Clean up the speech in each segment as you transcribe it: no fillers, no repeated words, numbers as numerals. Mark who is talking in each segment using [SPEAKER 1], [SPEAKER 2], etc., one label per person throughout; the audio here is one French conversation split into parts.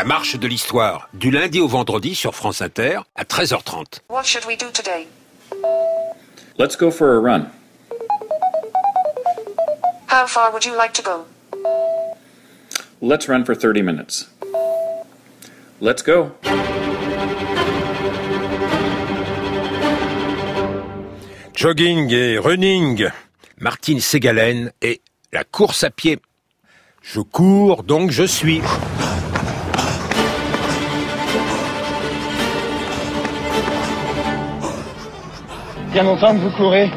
[SPEAKER 1] marche de l'histoire, du lundi au vendredi sur France Inter à 13h30.
[SPEAKER 2] What should we do today?
[SPEAKER 3] Let's go for a run.
[SPEAKER 2] How far would you like to go?
[SPEAKER 3] Let's run for 30 minutes. Let's go.
[SPEAKER 1] Jogging et running, Martine Ségalen et la course à pied. Je cours, donc je suis.
[SPEAKER 4] Bien longtemps que vous courez?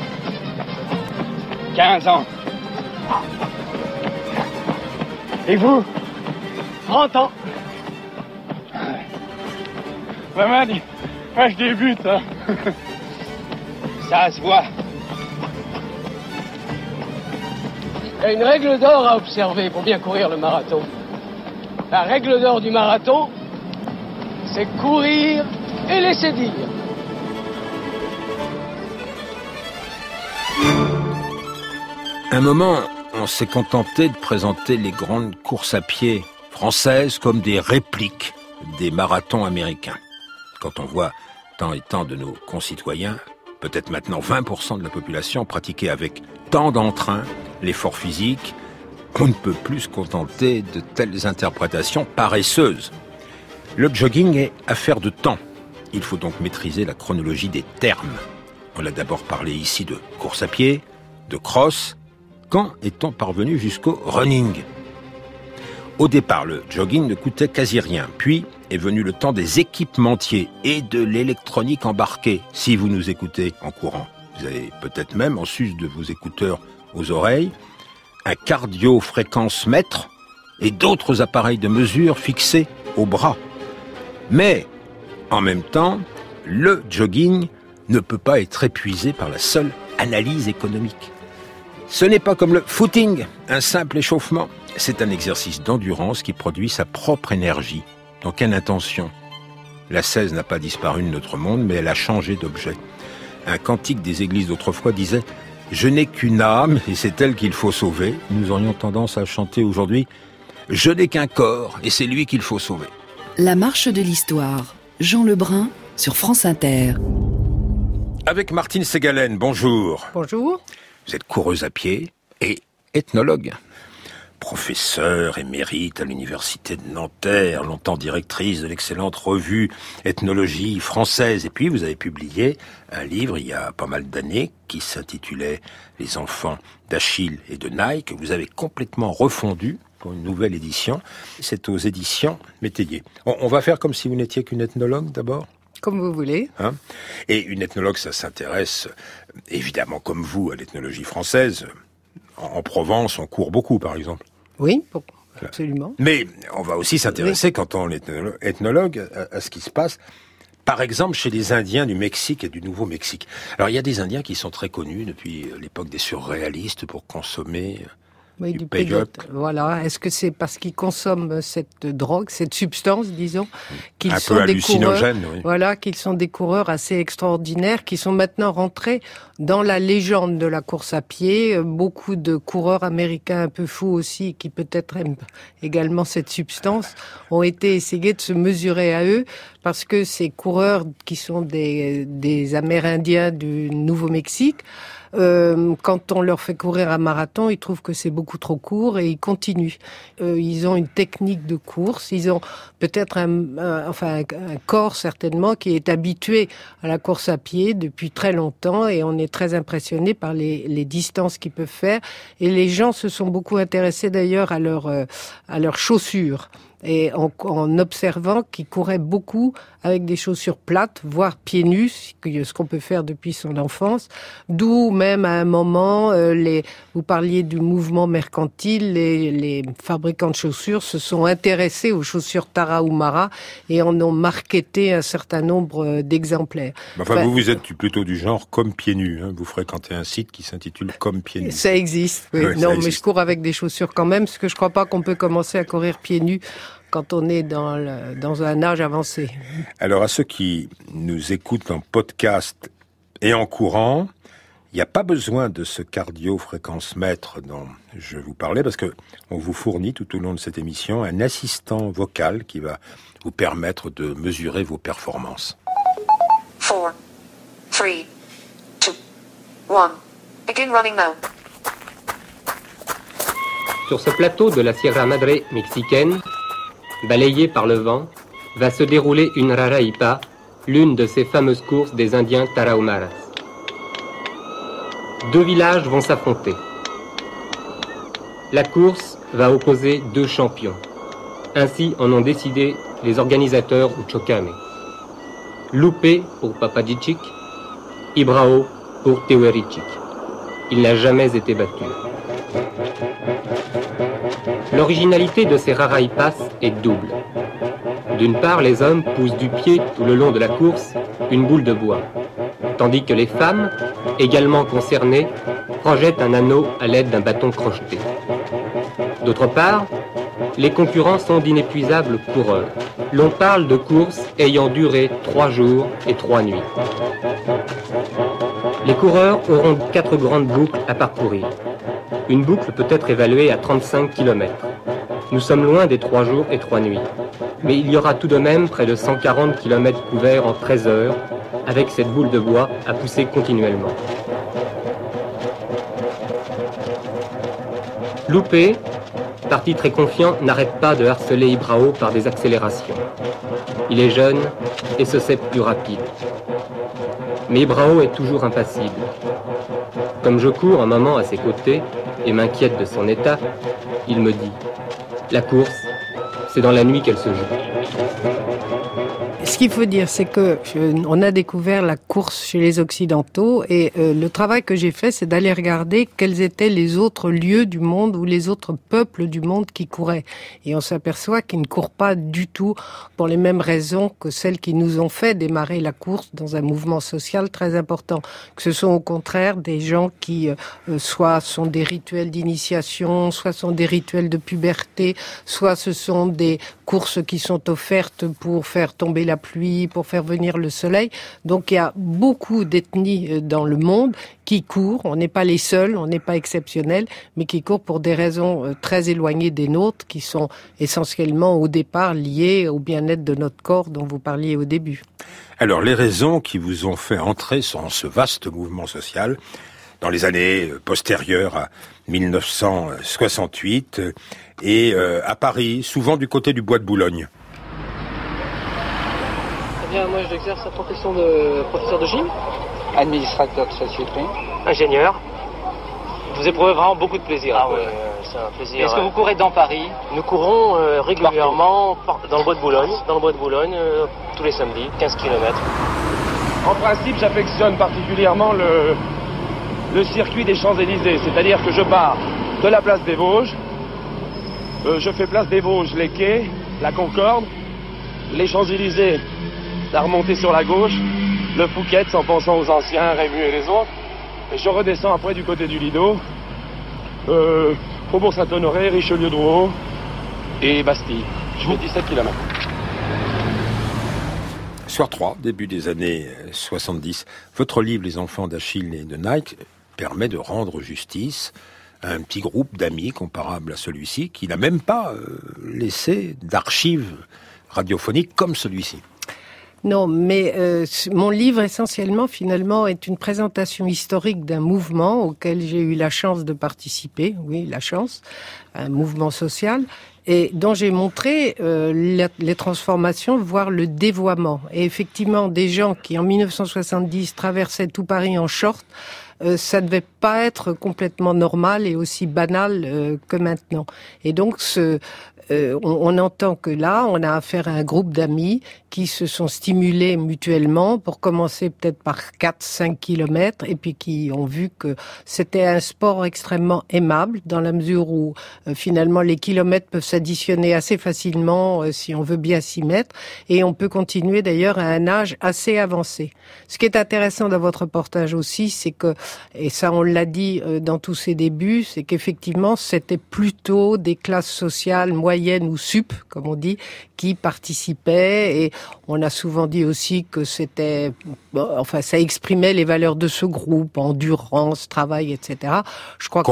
[SPEAKER 4] 15 ans. Et vous? 30 ans. Moi, je débute, hein. Ça se voit. Il y a une règle d'or à observer pour bien courir le marathon. La règle d'or du marathon, c'est courir et laisser dire.
[SPEAKER 1] Un moment, on s'est contenté de présenter les grandes courses à pied françaises comme des répliques des marathons américains. Quand on voit tant et tant de nos concitoyens, peut-être maintenant 20% de la population, pratiquer avec tant d'entrain l'effort physique, on ne peut plus se contenter de telles interprétations paresseuses. Le jogging est affaire de temps. Il faut donc maîtriser la chronologie des termes. On a d'abord parlé ici de course à pied, de cross. Quand est-on parvenu jusqu'au running ? Au départ, le jogging ne coûtait quasi rien. Puis est venu le temps des équipementiers et de l'électronique embarquée. Si vous nous écoutez en courant, vous avez peut-être même, en sus de vos écouteurs aux oreilles, un cardio-fréquence-mètre et d'autres appareils de mesure fixés au bras. Mais, en même temps, le jogging ne peut pas être épuisé par la seule analyse économique. Ce n'est pas comme le footing, un simple échauffement. C'est un exercice d'endurance qui produit sa propre énergie. Dans quelle intention ? La 16 n'a pas disparu de notre monde, mais elle a changé d'objet. Un cantique des églises d'autrefois disait « Je n'ai qu'une âme et c'est elle qu'il faut sauver ». Nous aurions tendance à chanter aujourd'hui « Je n'ai qu'un corps et c'est lui qu'il faut sauver ».
[SPEAKER 5] La marche de l'histoire, Jean Lebrun sur France Inter.
[SPEAKER 1] Avec Martine Ségalen, bonjour.
[SPEAKER 6] Bonjour.
[SPEAKER 1] Vous êtes coureuse à pied et ethnologue. Professeure émérite à l'université de Nanterre, longtemps directrice de l'excellente revue Ethnologie française. Et puis vous avez publié un livre il y a pas mal d'années qui s'intitulait « Les enfants d'Achille et de Naï » que vous avez complètement refondu pour une nouvelle édition. C'est aux éditions Métayer. On va faire comme si vous n'étiez qu'une ethnologue d'abord ?
[SPEAKER 6] Comme vous voulez.
[SPEAKER 1] Et une ethnologue, ça s'intéresse évidemment comme vous à l'ethnologie française. En Provence, on court beaucoup, par exemple.
[SPEAKER 6] Oui, absolument.
[SPEAKER 1] Mais on va aussi s'intéresser, quand on est ethnologue, à ce qui se passe, par exemple, chez les Indiens du Mexique et du Nouveau-Mexique. Alors, il y a des Indiens qui sont très connus depuis l'époque des surréalistes pour consommer du peyote.
[SPEAKER 6] Voilà. Est-ce que c'est parce qu'ils consomment cette drogue, cette substance, disons, qu'ils
[SPEAKER 1] un
[SPEAKER 6] sont
[SPEAKER 1] peu
[SPEAKER 6] des
[SPEAKER 1] hallucinogène,
[SPEAKER 6] coureurs,
[SPEAKER 1] oui.
[SPEAKER 6] Voilà, qu'ils sont des coureurs assez extraordinaires, qui sont maintenant rentrés dans la légende de la course à pied. Beaucoup de coureurs américains un peu fous aussi, qui peut-être aiment également cette substance, ont été essayés de se mesurer à eux, parce que ces coureurs qui sont des Amérindiens du Nouveau-Mexique, quand on leur fait courir un marathon, ils trouvent que c'est beaucoup trop court et ils continuent. Ils ont une technique de course, ils ont peut-être un corps certainement qui est habitué à la course à pied depuis très longtemps et on est très impressionné par les distances qu'ils peuvent faire. Et les gens se sont beaucoup intéressés d'ailleurs à leurs chaussures. Et en observant qu'ils couraient beaucoup avec des chaussures plates, voire pieds nus, ce qu'on peut faire depuis son enfance. D'où même à un moment, vous parliez du mouvement mercantile, les fabricants de chaussures se sont intéressés aux chaussures Tarahumara et en ont marketé un certain nombre d'exemplaires.
[SPEAKER 1] Vous êtes plutôt du genre comme pieds nus. Vous fréquentez un site qui s'intitule Comme pieds nus.
[SPEAKER 6] Ça existe, oui.
[SPEAKER 1] Ouais,
[SPEAKER 6] mais je cours avec des chaussures quand même, parce que je crois pas qu'on peut commencer à courir pieds nus quand on est dans un âge avancé.
[SPEAKER 1] Alors, à ceux qui nous écoutent en podcast et en courant, il Il n'y a pas besoin de ce cardio-fréquence-mètre dont je vous parlais, parce que on vous fournit tout au long de cette émission un assistant vocal qui va vous permettre de mesurer vos performances.
[SPEAKER 2] 4, 3, 2, 1. Begin running now.
[SPEAKER 7] Sur ce plateau de la Sierra Madre mexicaine, balayé par le vent, va se dérouler une Raraípa, l'une de ces fameuses courses des Indiens Tarahumaras. 2 villages vont s'affronter. La course va opposer 2 champions. Ainsi en ont décidé les organisateurs Uchocame. Lupe pour Papadichik, Ibrao pour Tehuerichik. Il n'a jamais été battu. L'originalité de ces Raraípas est double. D'une part, les hommes poussent du pied tout le long de la course une boule de bois, tandis que les femmes, également concernées, projettent un anneau à l'aide d'un bâton crocheté. D'autre part, les concurrents sont d'inépuisables coureurs. L'on parle de courses ayant duré 3 jours et 3 nuits. Les coureurs auront 4 grandes boucles à parcourir. Une boucle peut être évaluée à 35 km. Nous sommes loin des 3 jours et 3 nuits. Mais il y aura tout de même près de 140 km couverts en 13 heures, avec cette boule de bois à pousser continuellement. Lupe, parti très confiant, n'arrête pas de harceler Ibrao par des accélérations. Il est jeune et se sait plus rapide. Mais Ibrao est toujours impassible. Comme je cours un moment à ses côtés et m'inquiète de son état, il me dit « La course, c'est dans la nuit qu'elle se joue. »
[SPEAKER 6] Ce qu'il faut dire, c'est que on a découvert la course chez les Occidentaux et le travail que j'ai fait, c'est d'aller regarder quels étaient les autres lieux du monde ou les autres peuples du monde qui couraient. Et on s'aperçoit qu'ils ne courent pas du tout pour les mêmes raisons que celles qui nous ont fait démarrer la course dans un mouvement social très important. Que ce sont au contraire des gens qui soit sont des rituels d'initiation, soit sont des rituels de puberté, soit ce sont des courses qui sont offertes pour faire tomber la pluie, pour faire venir le soleil. Donc il y a beaucoup d'ethnies dans le monde qui courent. On n'est pas les seuls, on n'est pas exceptionnels, mais qui courent pour des raisons très éloignées des nôtres, qui sont essentiellement au départ liées au bien-être de notre corps dont vous parliez au début.
[SPEAKER 1] Alors les raisons qui vous ont fait entrer dans ce vaste mouvement social dans les années postérieures à 1968 et à Paris, souvent du côté du bois de Boulogne.
[SPEAKER 8] Eh bien, moi, j'exerce la profession de professeur de gym.
[SPEAKER 9] Administrateur de société.
[SPEAKER 8] Ingénieur. Vous éprouvez vraiment beaucoup de plaisir.
[SPEAKER 9] Ah oui, c'est un plaisir.
[SPEAKER 8] Est-ce que vous courez dans Paris? Nous courons régulièrement dans le bois de Boulogne. Dans le bois de Boulogne, tous les samedis, 15 km.
[SPEAKER 10] En principe, j'affectionne particulièrement le circuit des Champs-Élysées. C'est-à-dire que je pars de la place des Vosges. Je fais place des Vosges, les quais, la Concorde, les Champs-Élysées, la remontée sur la gauche, le Fouquet en pensant aux anciens, Rému et les autres. Et je redescends après du côté du Lido, Faubourg Saint-Honoré, Richelieu-Drouot et Bastille. Je fais 17 km.
[SPEAKER 1] Soir 3, début des années 70, votre livre « Les enfants d'Achille et de Nike » permet de rendre justice à un petit groupe d'amis comparable à celui-ci, qui n'a même pas laissé d'archives radiophoniques comme celui-ci.
[SPEAKER 6] Non, mais mon livre, essentiellement, finalement, est une présentation historique d'un mouvement auquel j'ai eu la chance de participer, oui, la chance, un mouvement social, et dont j'ai montré les transformations, voire le dévoiement. Et effectivement, des gens qui, en 1970, traversaient tout Paris en short, ça devait pas être complètement normal et aussi banal que maintenant. Et donc, on entend que là, on a affaire à un groupe d'amis qui se sont stimulés mutuellement pour commencer peut-être par 4-5 kilomètres et puis qui ont vu que c'était un sport extrêmement aimable dans la mesure où finalement les kilomètres peuvent s'additionner assez facilement si on veut bien s'y mettre et on peut continuer d'ailleurs à un âge assez avancé. Ce qui est intéressant dans votre reportage aussi, c'est que, et ça on l'a dit dans tous ses débuts, c'est qu'effectivement c'était plutôt des classes sociales moyennes citoyennes ou SUP, comme on dit, qui participaient. Et on a souvent dit aussi que c'était, ça exprimait les valeurs de ce groupe, endurance, travail, etc. Je crois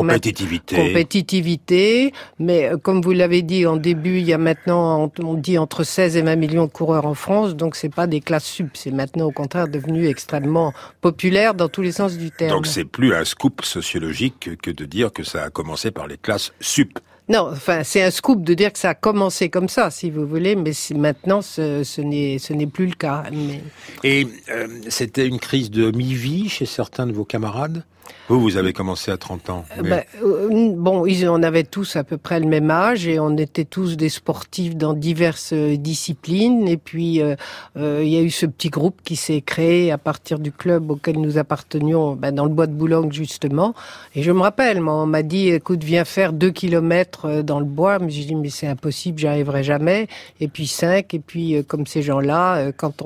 [SPEAKER 6] compétitivité. Mais comme vous l'avez dit en début, il y a maintenant, on dit entre 16 et 20 millions de coureurs en France, donc c'est pas des classes SUP. C'est maintenant au contraire devenu extrêmement populaire dans tous les sens du terme.
[SPEAKER 1] Donc c'est plus un scoop sociologique que de dire que ça a commencé par les classes SUP.
[SPEAKER 6] Non, c'est un scoop de dire que ça a commencé comme ça, si vous voulez, mais maintenant, ce n'est plus le cas. Mais...
[SPEAKER 1] Et c'était une crise de mi-vie chez certains de vos camarades ? Vous avez commencé à 30 ans. Mais...
[SPEAKER 6] on avait tous à peu près le même âge et on était tous des sportifs dans diverses disciplines. Et puis, il y a eu ce petit groupe qui s'est créé à partir du club auquel nous appartenions, dans le bois de Boulogne, justement. Et je me rappelle, on m'a dit, écoute, viens faire 2 kilomètres dans le bois. Mais j'ai dit, mais c'est impossible, j'y arriverai jamais. Et puis 5, et puis comme ces gens-là, quand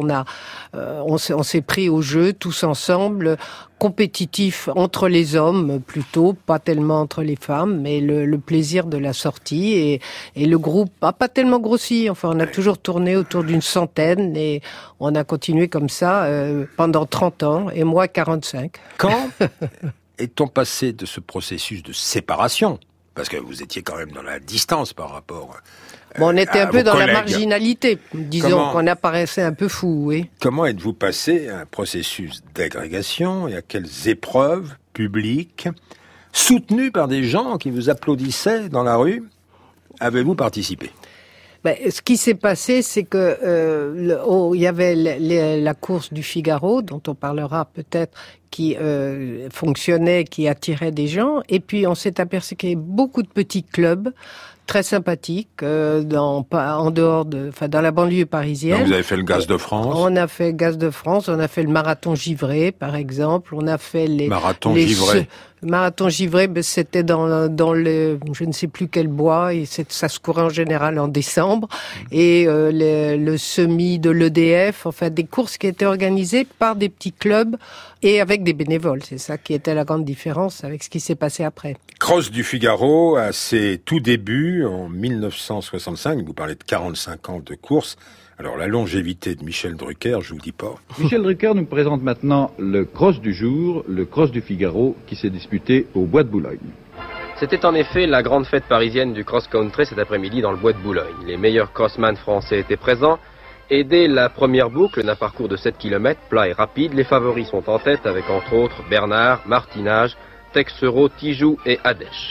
[SPEAKER 6] on s'est pris au jeu tous ensemble, compétitif entre les hommes plutôt, pas tellement entre les femmes, mais le plaisir de la sortie et le groupe a pas tellement grossi. Enfin, on a toujours tourné autour d'une centaine et on a continué comme ça pendant 30 ans et moi 45.
[SPEAKER 1] Quand est-on passé de ce processus de séparation, parce que vous étiez quand même dans la distance par rapport
[SPEAKER 6] on était un peu dans
[SPEAKER 1] collègues.
[SPEAKER 6] La marginalité, disons qu'on apparaissait un peu fou, oui.
[SPEAKER 1] Comment êtes-vous passé à un processus d'agrégation et à quelles épreuves publiques, soutenues par des gens qui vous applaudissaient dans la rue, avez-vous participé ?
[SPEAKER 6] Ce qui s'est passé, c'est que il y avait la course du Figaro, dont on parlera peut-être, qui fonctionnait, qui attirait des gens, et puis on s'est aperçu qu'il y avait beaucoup de petits clubs très sympathiques dans la banlieue parisienne.
[SPEAKER 1] Donc vous avez fait le Gaz de France.
[SPEAKER 6] On a fait le Gaz de France, on a fait le marathon givré, par exemple, on a fait les
[SPEAKER 1] givré.
[SPEAKER 6] Le marathon givré, c'était dans le, je ne sais plus quel bois, et ça se courait en général en décembre, et le semi de l'EDF, enfin des courses qui étaient organisées par des petits clubs et avec des bénévoles. C'est ça qui était la grande différence avec ce qui s'est passé après.
[SPEAKER 1] Cross du Figaro, à ses tout débuts, en 1965, vous parlez de 45 ans de course. Alors, la longévité de Michel Drucker, je vous dis pas.
[SPEAKER 11] Michel Drucker nous présente maintenant le cross du jour, le cross du Figaro, qui s'est disputé au Bois de Boulogne.
[SPEAKER 7] C'était en effet la grande fête parisienne du cross-country cet après-midi dans le Bois de Boulogne. Les meilleurs crossman français étaient présents, et dès la première boucle, d'un parcours de 7 km, plat et rapide, les favoris sont en tête avec entre autres Bernard, Martinage, Texereau, Tijoux et Adèche.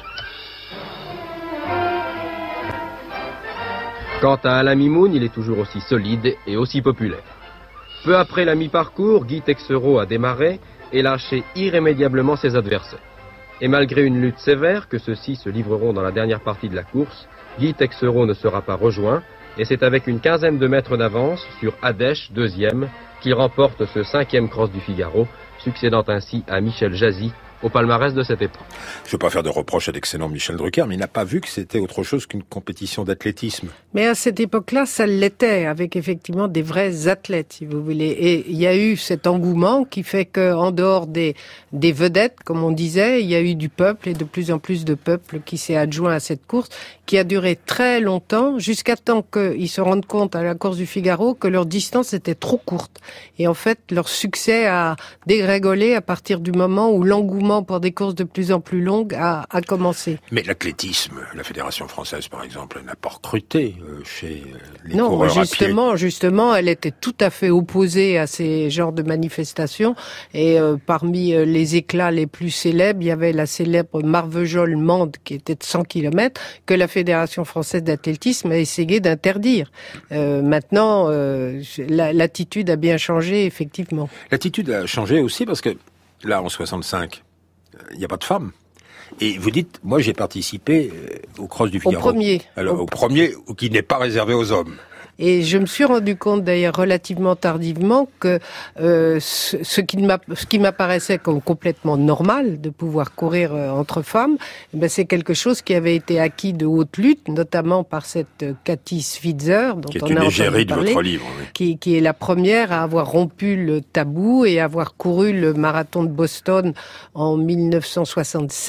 [SPEAKER 7] Quant à Alain Mimoun, il est toujours aussi solide et aussi populaire. Peu après la mi-parcours, Guy Texereau a démarré et lâché irrémédiablement ses adversaires. Et malgré une lutte sévère, que ceux-ci se livreront dans la dernière partie de la course, Guy Texereau ne sera pas rejoint, et c'est avec une quinzaine de mètres d'avance sur Adèche, deuxième, qu'il remporte ce 5e cross du Figaro, succédant ainsi à Michel Jazy, au palmarès de cette épreuve.
[SPEAKER 1] Je ne veux pas faire de reproches à l'excellent Michel Drucker, mais il n'a pas vu que c'était autre chose qu'une compétition d'athlétisme.
[SPEAKER 6] Mais à cette époque-là, ça l'était, avec effectivement des vrais athlètes, si vous voulez. Et il y a eu cet engouement qui fait qu'en dehors des vedettes, comme on disait, il y a eu du peuple et de plus en plus de peuple qui s'est adjoint à cette course, qui a duré très longtemps, jusqu'à temps qu'ils se rendent compte à la course du Figaro que leur distance était trop courte. Et en fait, leur succès a dégringolé à partir du moment où l'engouement pour des courses de plus en plus longues a commencé.
[SPEAKER 1] Mais l'athlétisme, la Fédération française par exemple, n'a pas recruté chez les coureurs à pied.
[SPEAKER 6] Non, justement, elle était tout à fait opposée à ces genres de manifestations. Et parmi les éclats les plus célèbres, il y avait la célèbre Marvejols-Mende qui était de 100 km, que la Fédération française d'athlétisme a essayé d'interdire. Maintenant, l'attitude a bien changé, effectivement.
[SPEAKER 1] L'attitude a changé aussi parce que là, en 65, il n'y a pas de femmes. Et vous dites, moi j'ai participé au Cross du Figaro.
[SPEAKER 6] Au premier.
[SPEAKER 1] Alors, au premier, qui n'est pas réservé aux hommes.
[SPEAKER 6] Et je me suis rendu compte d'ailleurs relativement tardivement que ce qui m'apparaissait comme complètement normal de pouvoir courir entre femmes, c'est quelque chose qui avait été acquis de haute lutte, notamment par cette Cathy Switzer, dont
[SPEAKER 1] qui est
[SPEAKER 6] on
[SPEAKER 1] une
[SPEAKER 6] a
[SPEAKER 1] égérie de
[SPEAKER 6] parler,
[SPEAKER 1] votre livre. Oui.
[SPEAKER 6] Qui est la première à avoir rompu le tabou et à avoir couru le marathon de Boston en 1967.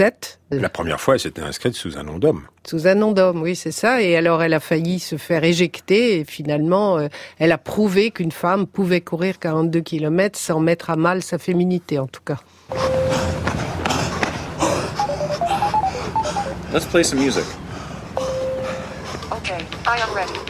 [SPEAKER 1] La première fois, elle s'était inscrite sous un nom d'homme.
[SPEAKER 6] Sous un nom d'homme, oui, c'est ça. Et alors, elle a failli se faire éjecter. Et finalement, elle a prouvé qu'une femme pouvait courir 42 km sans mettre à mal sa féminité, en tout cas.
[SPEAKER 3] Let's play some music.
[SPEAKER 2] Okay, I am ready.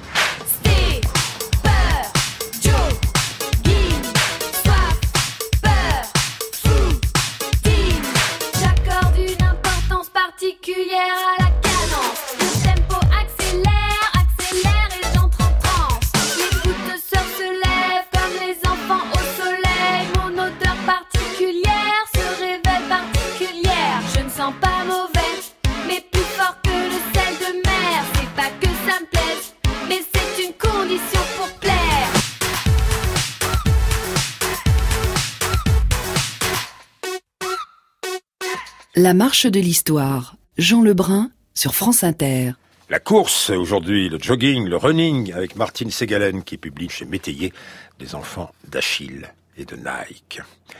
[SPEAKER 12] Particulière à la cadence, le tempo accélère, accélère et j'entre en transe. L'écouteurs se lèvent comme les enfants au soleil. Mon odeur particulière se révèle particulière. Je ne sens pas mauvais, mais plus fort que le sel de mer. C'est pas que ça me plaise, mais c'est une condition pour plaire.
[SPEAKER 5] La marche de l'histoire. Jean Lebrun sur France Inter.
[SPEAKER 1] La course, aujourd'hui, le jogging, le running, avec Martine Segalen qui publie chez Métayer des enfants d'Achille et de Nike.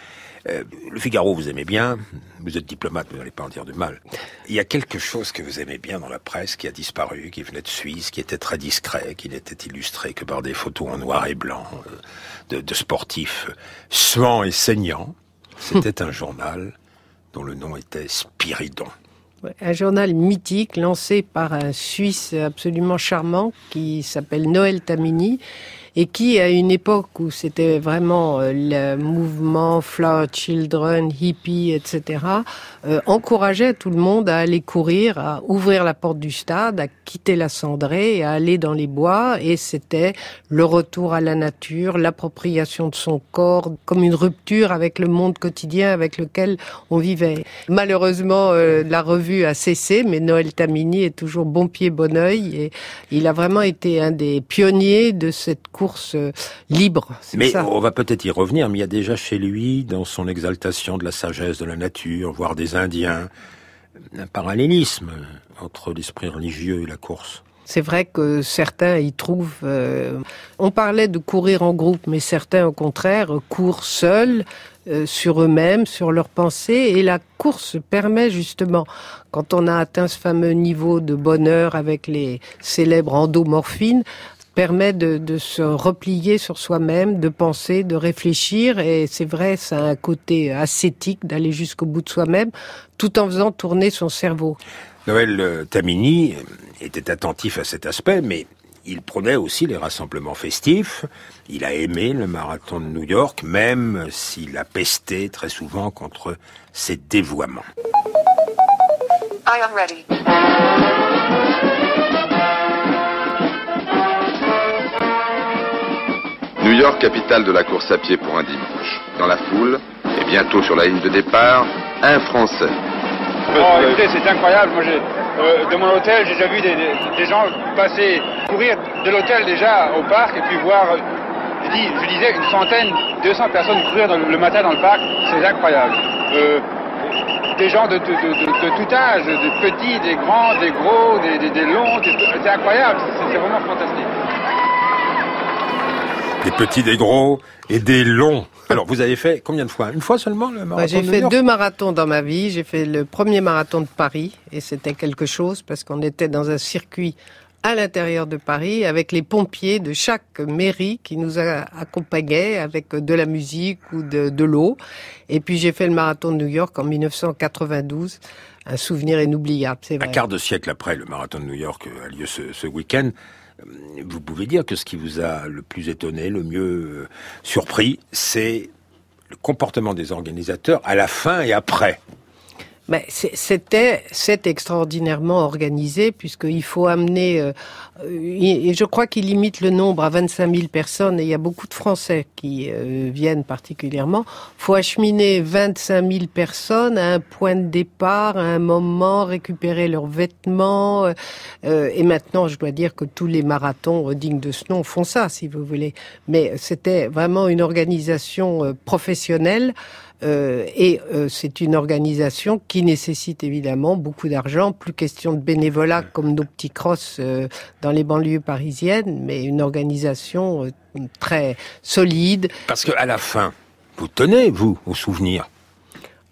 [SPEAKER 1] Le Figaro, vous aimez bien. Vous êtes diplomate, vous n'allez pas en dire du mal. Il y a quelque chose que vous aimez bien dans la presse qui a disparu, qui venait de Suisse, qui était très discret, qui n'était illustré que par des photos en noir et blanc de sportifs suants et saignants. C'était un journal dont le nom était Spiridon.
[SPEAKER 6] Un journal mythique lancé par un Suisse absolument charmant qui s'appelle Noël Tamini et qui, à une époque où c'était vraiment le mouvement Flower Children, hippie, etc., encourageait tout le monde à aller courir, à ouvrir la porte du stade, à quitter la cendrée et à aller dans les bois. Et c'était le retour à la nature, l'appropriation de son corps, comme une rupture avec le monde quotidien avec lequel on vivait. Malheureusement, la revue a cessé, mais Noël Tamini est toujours bon pied, bon œil. Et il a vraiment été un des pionniers de cette course libre.
[SPEAKER 1] Mais ça. On va peut-être y revenir, mais il y a déjà chez lui, dans son exaltation de la sagesse de la nature, voire des Indiens, un parallélisme entre l'esprit religieux et la course.
[SPEAKER 6] C'est vrai que certains y trouvent... on parlait de courir en groupe, mais certains, au contraire, courent seuls, sur eux-mêmes, sur leurs pensées. Et la course permet justement, quand on a atteint ce fameux niveau de bonheur avec les célèbres endomorphines, permet de se replier sur soi-même, de penser, de réfléchir. Et c'est vrai, ça a un côté ascétique d'aller jusqu'au bout de soi-même, tout en faisant tourner son cerveau.
[SPEAKER 1] Noël Tamini était attentif à cet aspect, mais il prônait aussi les rassemblements festifs. Il a aimé le marathon de New York, même s'il a pesté très souvent contre ses dévoiements.
[SPEAKER 2] I am ready.
[SPEAKER 13] New York, capitale de la course à pied pour un dimanche. Dans la foule, et bientôt sur la ligne de départ, un Français.
[SPEAKER 14] Oh, écoutez, c'est incroyable. Moi, de mon hôtel, j'ai déjà vu des gens passer, courir de l'hôtel déjà au parc et puis voir, je disais, 100, 200 personnes courir le matin dans le parc. C'est incroyable. Des gens de tout âge, des petits, des grands, des gros, des longs. C'est incroyable. C'est vraiment fantastique.
[SPEAKER 1] Des petits, des gros et des longs. Alors, vous avez fait combien de fois? Une fois seulement le marathon
[SPEAKER 6] J'ai
[SPEAKER 1] de New
[SPEAKER 6] fait
[SPEAKER 1] York
[SPEAKER 6] 2 marathons dans ma vie. J'ai fait le premier marathon de Paris et c'était quelque chose parce qu'on était dans un circuit à l'intérieur de Paris avec les pompiers de chaque mairie qui nous accompagnaient avec de la musique ou de l'eau. Et puis j'ai fait le marathon de New York en 1992. Un souvenir inoubliable, c'est vrai.
[SPEAKER 1] Un quart de siècle après, le marathon de New York a lieu ce week-end. Vous pouvez dire que ce qui vous a le plus étonné, le mieux surpris, c'est le comportement des organisateurs à la fin et après.
[SPEAKER 6] Ben, c'est extraordinairement organisé puisqu'il faut amener, et je crois qu'il limite le nombre à 25 000 personnes et il y a beaucoup de Français qui viennent particulièrement. Il faut acheminer 25 000 personnes à un point de départ, à un moment, récupérer leurs vêtements. Et maintenant, je dois dire que tous les marathons dignes de ce nom font ça, si vous voulez. Mais c'était vraiment une organisation professionnelle. C'est une organisation qui nécessite évidemment beaucoup d'argent, plus question de bénévolat comme nos petits crosses dans les banlieues parisiennes, mais une organisation très solide.
[SPEAKER 1] Parce qu'à la fin, vous tenez, vous, au souvenir.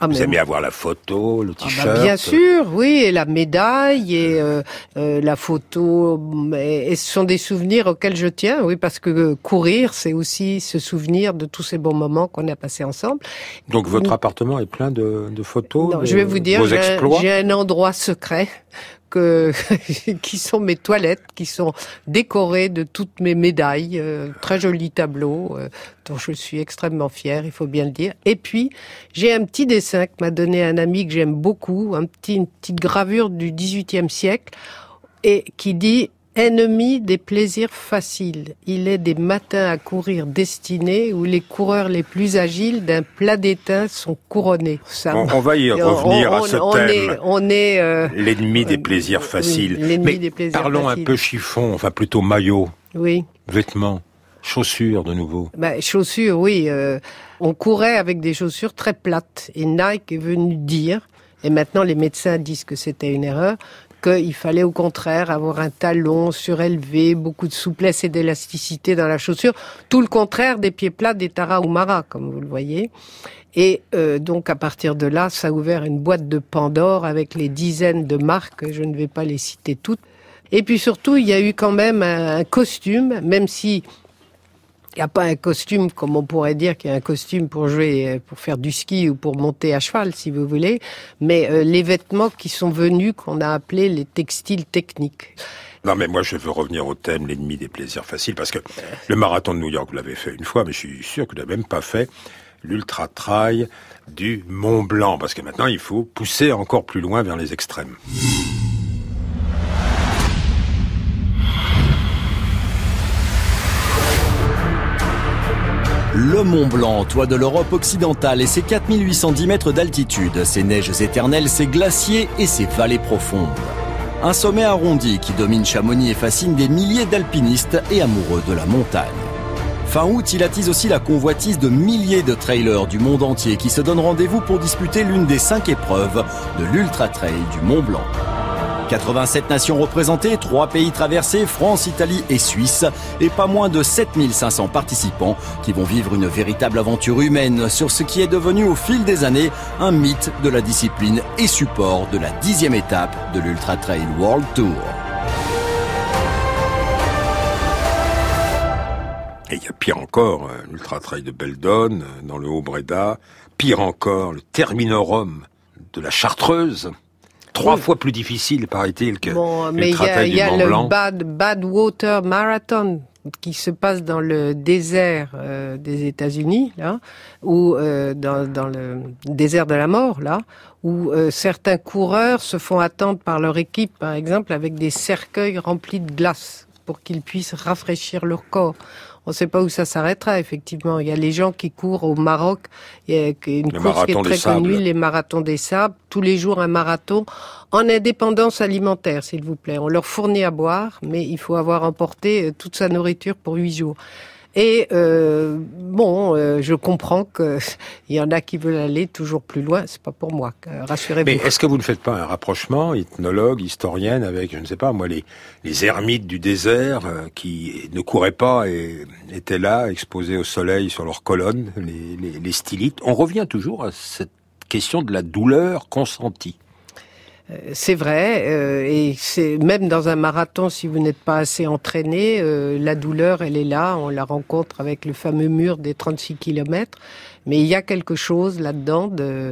[SPEAKER 1] Vous aimez avoir la photo, le t-shirt?
[SPEAKER 6] Bien sûr, oui, et la médaille, et la photo, et ce sont des souvenirs auxquels je tiens, oui, parce que courir, c'est aussi se souvenir de tous ces bons moments qu'on a passés ensemble.
[SPEAKER 1] Donc votre appartement est plein de photos?
[SPEAKER 6] Non, je vais vous dire, j'ai un endroit secret qui sont mes toilettes, qui sont décorées de toutes mes médailles, très jolis tableaux, dont je suis extrêmement fière, il faut bien le dire. Et puis, j'ai un petit dessin que m'a donné un ami que j'aime beaucoup, une petite gravure du XVIIIe siècle, et qui dit « Ennemi des plaisirs faciles, il est des matins à courir destinés où les coureurs les plus agiles d'un plat d'étain sont couronnés. »
[SPEAKER 1] On va y revenir à ce thème.
[SPEAKER 6] On est
[SPEAKER 1] l'ennemi des plaisirs faciles. Mais parlons un peu chiffon, enfin plutôt maillot.
[SPEAKER 6] Oui.
[SPEAKER 1] Vêtements, chaussures de nouveau.
[SPEAKER 6] Chaussures, oui. On courait avec des chaussures très plates. Et Nike est venu dire, et maintenant les médecins disent que c'était une erreur, qu'il fallait au contraire avoir un talon surélevé, beaucoup de souplesse et d'élasticité dans la chaussure, tout le contraire des pieds plats des Tarahumara, comme vous le voyez. Et donc à partir de là, ça a ouvert une boîte de Pandore avec les dizaines de marques, je ne vais pas les citer toutes. Et puis surtout, il y a eu quand même un costume, même si il n'y a pas un costume, comme on pourrait dire qu'il y a un costume pour jouer, pour faire du ski ou pour monter à cheval, si vous voulez, mais les vêtements qui sont venus, qu'on a appelés les textiles techniques.
[SPEAKER 1] Non, mais moi, je veux revenir au thème, l'ennemi des plaisirs faciles, parce que le marathon de New York, vous l'avez fait une fois, mais je suis sûr que vous n'avez même pas fait l'ultra trail du Mont Blanc, parce que maintenant, il faut pousser encore plus loin vers les extrêmes.
[SPEAKER 15] Le Mont Blanc, toit de l'Europe occidentale et ses 4810 mètres d'altitude, ses neiges éternelles, ses glaciers et ses vallées profondes. Un sommet arrondi qui domine Chamonix et fascine des milliers d'alpinistes et amoureux de la montagne. Fin août, il attise aussi la convoitise de milliers de trailers du monde entier qui se donnent rendez-vous pour disputer l'une des 5 épreuves de l'Ultra Trail du Mont Blanc. 87 nations représentées, 3 pays traversés, France, Italie et Suisse, et pas moins de 7500 participants qui vont vivre une véritable aventure humaine sur ce qui est devenu au fil des années un mythe de la discipline et support de la 10e étape de l'Ultra Trail World Tour.
[SPEAKER 1] Et il y a pire encore, l'Ultra Trail de Beldon, dans le Haut-Bréda, pire encore, le Terminorum de la Chartreuse. 3 fois plus difficile, paraît-il, que l'Ultra Trail du Mont Blanc.
[SPEAKER 6] Il y a le Badwater Marathon qui se passe dans le désert des États-Unis, là, ou dans le désert de la mort, là, où certains coureurs se font attendre par leur équipe, par exemple, avec des cercueils remplis de glace pour qu'ils puissent rafraîchir leur corps. On ne sait pas où ça s'arrêtera, effectivement. Il y a les gens qui courent au Maroc. Il y a une course qui est très connue, les marathons des sables. Tous les jours, un marathon en indépendance alimentaire, s'il vous plaît. On leur fournit à boire, mais il faut avoir emporté toute sa nourriture pour 8 jours. Et je comprends qu'il y en a qui veulent aller toujours plus loin. C'est pas pour moi, rassurez-vous.
[SPEAKER 1] Mais est-ce que vous ne faites pas un rapprochement, ethnologue, historienne, avec, je ne sais pas, moi, les ermites du désert qui ne couraient pas et étaient là, exposés au soleil sur leurs colonnes, les stylites. On revient toujours à cette question de la douleur consentie.
[SPEAKER 6] C'est vrai, et c'est même dans un marathon, si vous n'êtes pas assez entraîné, la douleur, elle est là, on la rencontre avec le fameux mur des 36 km, mais il y a quelque chose là-dedans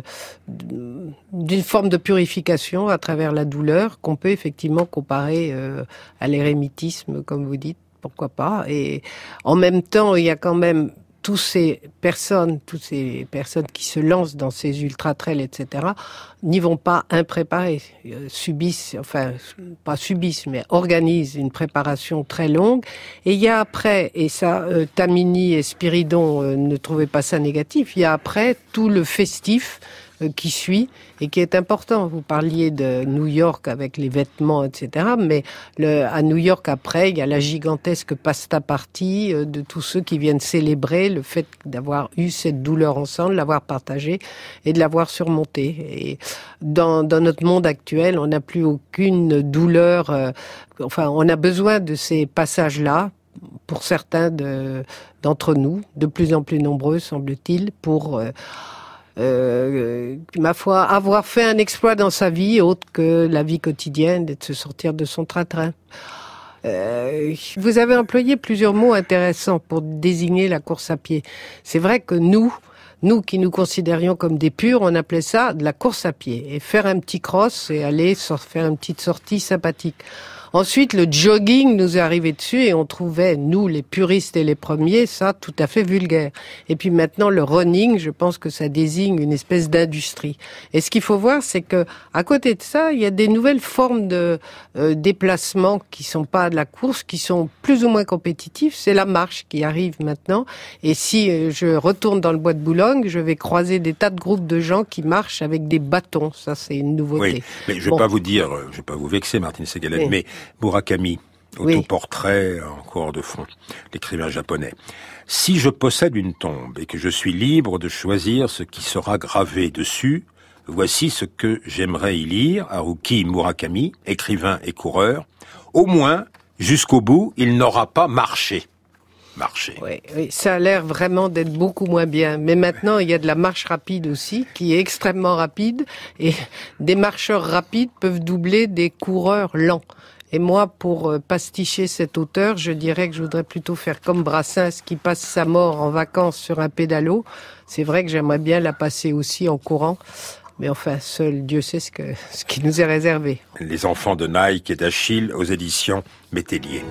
[SPEAKER 6] d'une forme de purification à travers la douleur qu'on peut effectivement comparer à l'érémitisme, comme vous dites, pourquoi pas, et en même temps, il y a quand même toutes ces personnes qui se lancent dans ces ultra-trails, etc., n'y vont pas impréparés, mais organisent une préparation très longue. Et il y a après, et ça, Tamini et Spiridon ne trouvaient pas ça négatif, il y a après tout le festif qui suit et qui est important. Vous parliez de New York avec les vêtements, etc. Mais à New York, après, il y a la gigantesque pasta party de tous ceux qui viennent célébrer le fait d'avoir eu cette douleur ensemble, l'avoir partagée et de l'avoir surmontée. Et dans notre monde actuel, on n'a plus aucune douleur. On a besoin de ces passages-là pour certains d'entre nous, de plus en plus nombreux, semble-t-il, pour ma foi, avoir fait un exploit dans sa vie, autre que la vie quotidienne et de se sortir de son train-train. Vous avez employé plusieurs mots intéressants pour désigner la course à pied. C'est vrai que nous qui nous considérions comme des purs, on appelait ça de la course à pied. Et faire un petit cross et aller faire une petite sortie sympathique. Ensuite, le jogging nous est arrivé dessus et on trouvait, nous, les puristes et les premiers, ça tout à fait vulgaire. Et puis maintenant, le running, je pense que ça désigne une espèce d'industrie. Et ce qu'il faut voir, c'est que à côté de ça, il y a des nouvelles formes de déplacement qui sont pas de la course, qui sont plus ou moins compétitifs. C'est la marche qui arrive maintenant. Et si je retourne dans le bois de Boulogne, je vais croiser des tas de groupes de gens qui marchent avec des bâtons. Ça, c'est une nouveauté.
[SPEAKER 1] Oui, mais je vais pas vous vexer, Martine Segalen, mais Murakami, autoportrait en cours de fond, l'écrivain japonais. Si je possède une tombe et que je suis libre de choisir ce qui sera gravé dessus, voici ce que j'aimerais y lire. Haruki Murakami, écrivain et coureur. Au moins, jusqu'au bout, il n'aura pas marché.
[SPEAKER 6] Oui, ça a l'air vraiment d'être beaucoup moins bien. Mais maintenant, il y a de la marche rapide aussi, qui est extrêmement rapide. Et des marcheurs rapides peuvent doubler des coureurs lents. Et moi, pour pasticher cet auteur, je dirais que je voudrais plutôt faire comme Brassens, qui passe sa mort en vacances sur un pédalo. C'est vrai que j'aimerais bien la passer aussi en courant. Mais enfin, seul Dieu sait ce qui nous est réservé.
[SPEAKER 1] Les enfants de Nike et d'Achille aux éditions Métellier.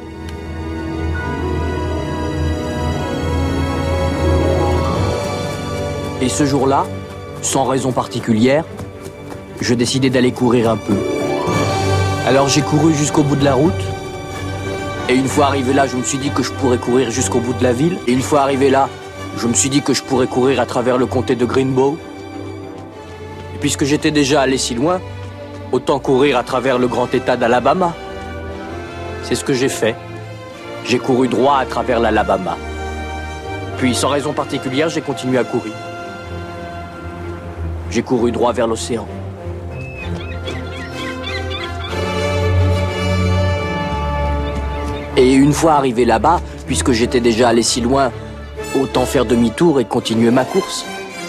[SPEAKER 16] Et ce jour-là, sans raison particulière, je décidai d'aller courir un peu. Alors j'ai couru jusqu'au bout de la route. Et une fois arrivé là, je me suis dit que je pourrais courir jusqu'au bout de la ville. Et une fois arrivé là, je me suis dit que je pourrais courir à travers le comté de Greenbow. Et puisque j'étais déjà allé si loin, autant courir à travers le grand état d'Alabama. C'est ce que j'ai fait. J'ai couru droit à travers l'Alabama. Puis, sans raison particulière, j'ai continué à courir. J'ai couru droit vers l'océan. Et une fois arrivé là-bas, puisque j'étais déjà allé si loin, autant faire demi-tour et continuer ma course.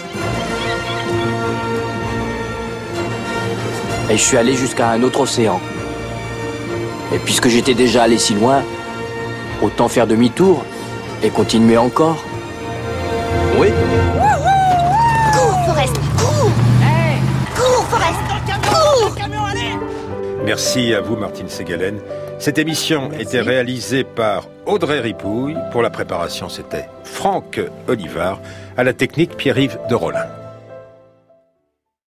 [SPEAKER 16] Et je suis allé jusqu'à un autre océan. Et puisque j'étais déjà allé si loin, autant faire demi-tour et continuer encore. Oui.
[SPEAKER 12] Cours, Forrest, cours! Hey! Cours, Forrest, cours!
[SPEAKER 1] Merci à vous, Martine Segalen. Cette émission était réalisée par Audrey Ripouille. Pour la préparation, c'était Franck Olivard. À la technique, Pierre-Yves de Rollin.